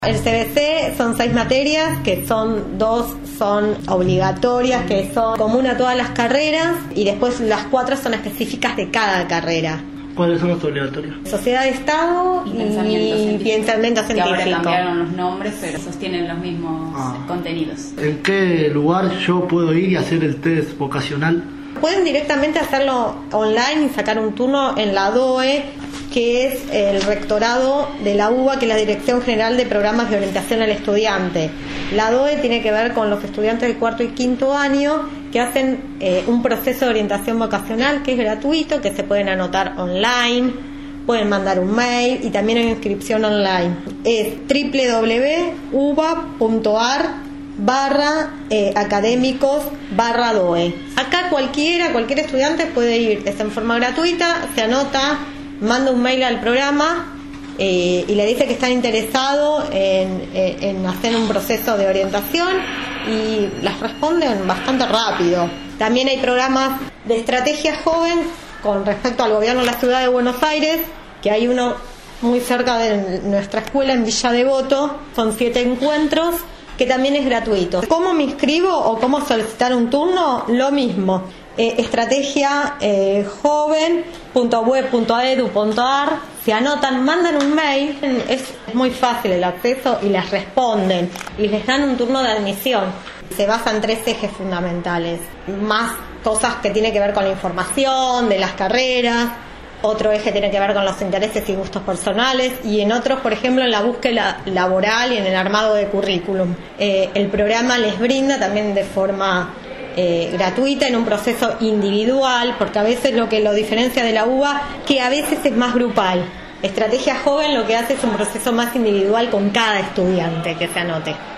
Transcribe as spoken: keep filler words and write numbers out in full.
El C B C son seis materias, que son dos son obligatorias, que son comunes a todas las carreras, y después las cuatro son específicas de cada carrera. ¿Cuáles son los obligatorios? Sociedad de Estado y, y pensamiento científico. Pensamiento científico. Que ahora cambiaron los nombres, pero sostienen los mismos ah. contenidos. ¿En qué lugar yo puedo ir y hacer el test vocacional? Pueden directamente hacerlo online y sacar un turno en la D O E, que es el rectorado de la U B A, que es la Dirección General de Programas de Orientación al Estudiante. La D O E tiene que ver con los estudiantes de cuarto y quinto año que hacen eh, un proceso de orientación vocacional que es gratuito, que se pueden anotar online, pueden mandar un mail y también hay inscripción online. Es doble u doble u doble u punto u b a punto a r barra eh, académicos barra D O E. Acá cualquiera, cualquier estudiante puede ir, es en forma gratuita, se anota, manda un mail al programa eh, y le dice que están interesados en, en, en hacer un proceso de orientación y las responden bastante rápido. También hay programas de estrategia joven con respecto al gobierno de la ciudad de Buenos Aires, que hay uno muy cerca de nuestra escuela en Villa Devoto, son siete encuentros, que también es gratuito. ¿Cómo me inscribo o cómo solicitar un turno? Lo mismo. Eh, estrategia eh, joven punto web punto a edu punto a r, se anotan, mandan un mail, es muy fácil el acceso y les responden y les dan un turno de admisión. Se basa en tres ejes fundamentales, más cosas que tienen que ver con la información de las carreras, otro eje tiene que ver con los intereses y gustos personales, y en otros, por ejemplo, en la búsqueda laboral y en el armado de currículum. Eh, el programa les brinda también de forma eh, gratuita, en un proceso individual, porque a veces lo que lo diferencia de la U B A, que a veces es más grupal. Estrategia Joven lo que hace es un proceso más individual con cada estudiante que se anote.